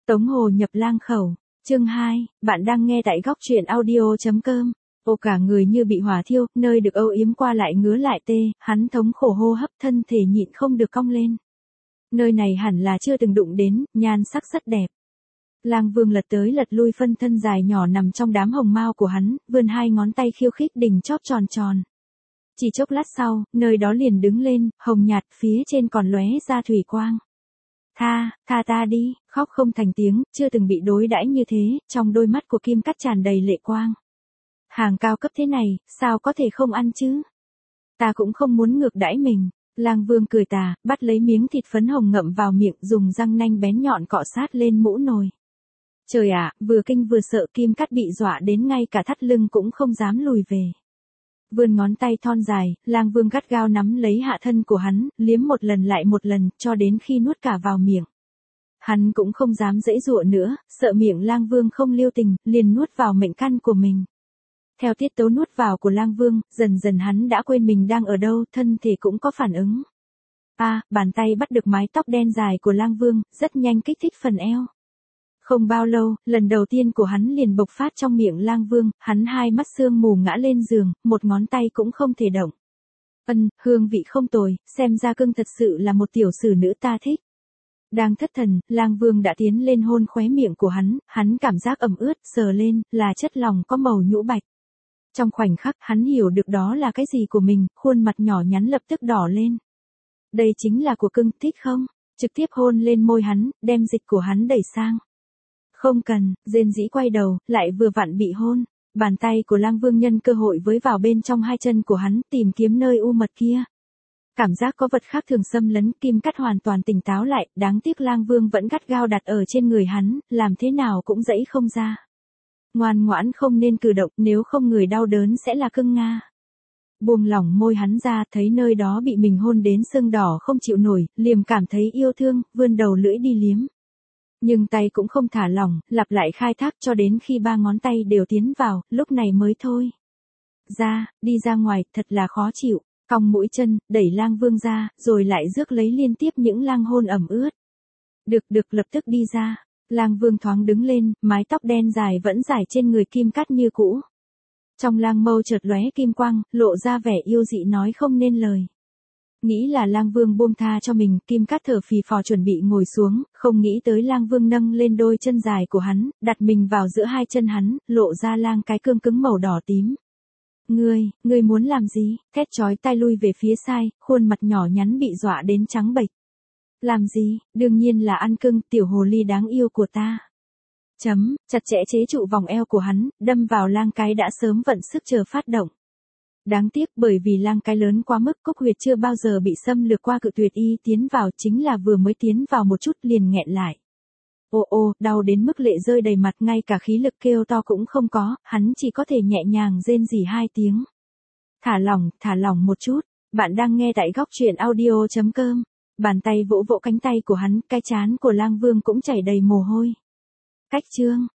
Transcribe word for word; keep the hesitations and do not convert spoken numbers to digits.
Tống Hồ nhập lang khẩu, chương hai, bạn đang nghe tại góc truyện audio.com. Ô cả người như bị hỏa thiêu, nơi được âu yếm qua lại ngứa lại tê, hắn thống khổ hô hấp thân thể nhịn không được cong lên. Nơi này hẳn là chưa từng đụng đến, nhan sắc rất đẹp. Lang Vương lật tới lật lui phân thân dài nhỏ nằm trong đám hồng mao của hắn, vươn hai ngón tay khiêu khích đỉnh chóp tròn tròn. Chỉ chốc lát sau, nơi đó liền đứng lên, hồng nhạt, phía trên còn lóe ra thủy quang. Tha, tha ta đi, khóc không thành tiếng, chưa từng bị đối đãi như thế, trong đôi mắt của Kim Cắt tràn đầy lệ quang. Hàng cao cấp thế này, sao có thể không ăn chứ? Ta cũng không muốn ngược đãi mình. Lang Vương cười tà, bắt lấy miếng thịt phấn hồng ngậm vào miệng, dùng răng nanh bén nhọn cọ sát lên mũ nồi. Trời ạ, vừa kinh vừa sợ, Kim Cắt bị dọa đến ngay cả thắt lưng cũng không dám lùi về. Vươn ngón tay thon dài, Lang Vương gắt gao nắm lấy hạ thân của hắn, liếm một lần lại một lần, cho đến khi nuốt cả vào miệng. Hắn cũng không dám giãy giụa nữa, sợ miệng Lang Vương không lưu tình, liền nuốt vào mệnh căn của mình. Theo tiết tấu nuốt vào của Lang Vương, dần dần hắn đã quên mình đang ở đâu, thân thể cũng có phản ứng. A, à, bàn tay bắt được mái tóc đen dài của Lang Vương, rất nhanh kích thích phần eo. Không bao lâu, lần đầu tiên của hắn liền bộc phát trong miệng Lang Vương, hắn hai mắt sương mù ngã lên giường, một ngón tay cũng không thể động. Ân, hương vị không tồi, xem ra cưng thật sự là một tiểu sử nữ ta thích. Đang thất thần, Lang Vương đã tiến lên hôn khóe miệng của hắn, hắn cảm giác ẩm ướt, sờ lên, là chất lỏng có màu nhũ bạch. Trong khoảnh khắc, hắn hiểu được đó là cái gì của mình, khuôn mặt nhỏ nhắn lập tức đỏ lên. Đây chính là của cưng, thích không? Trực tiếp hôn lên môi hắn, đem dịch của hắn đẩy sang. Không cần, rên rỉ quay đầu, lại vừa vặn bị hôn. Bàn tay của Lang Vương nhân cơ hội với vào bên trong hai chân của hắn, tìm kiếm nơi u mật kia. Cảm giác có vật khác thường xâm lấn, Kim Cắt hoàn toàn tỉnh táo lại, đáng tiếc Lang Vương vẫn gắt gao đặt ở trên người hắn, làm thế nào cũng giãy không ra. Ngoan ngoãn không nên cử động, nếu không người đau đớn sẽ là cưng Nga. Buông lỏng môi hắn ra, thấy nơi đó bị mình hôn đến sưng đỏ không chịu nổi, liềm cảm thấy yêu thương, vươn đầu lưỡi đi liếm. Nhưng tay cũng không thả lỏng, lặp lại khai thác cho đến khi ba ngón tay đều tiến vào, lúc này mới thôi. Ra, đi ra ngoài, thật là khó chịu, cong mũi chân, đẩy Lang Vương ra, rồi lại rước lấy liên tiếp những lang hôn ẩm ướt. Được được lập tức đi ra. Lang Vương thoáng đứng lên, mái tóc đen dài vẫn rải trên người Kim Cắt như cũ. Trong lang mâu chợt lóe kim quang, lộ ra vẻ yêu dị nói không nên lời. Nghĩ là Lang Vương buông tha cho mình, Kim Cắt thở phì phò chuẩn bị ngồi xuống, không nghĩ tới Lang Vương nâng lên đôi chân dài của hắn, đặt mình vào giữa hai chân hắn, lộ ra lang cái cương cứng màu đỏ tím. Ngươi, ngươi muốn làm gì? Thét chói tai lui về phía sai, khuôn mặt nhỏ nhắn bị dọa đến trắng bệch. Làm gì? Đương nhiên là ăn cưng, tiểu hồ ly đáng yêu của ta. Chấm, chặt chẽ chế trụ vòng eo của hắn, đâm vào lang cái đã sớm vận sức chờ phát động. Đáng tiếc bởi vì lang cái lớn quá mức, cốc huyệt chưa bao giờ bị xâm lược qua, cự tuyệt y tiến vào, chính là vừa mới tiến vào một chút liền nghẹn lại. Ô ô, đau đến mức lệ rơi đầy mặt, ngay cả khí lực kêu to cũng không có, hắn chỉ có thể nhẹ nhàng rên rỉ hai tiếng. Thả lỏng, thả lỏng một chút, bạn đang nghe tại góc truyện audio.com. Bàn tay vỗ vỗ cánh tay của hắn, cái trán của Lang Vương cũng chảy đầy mồ hôi. Cách chương,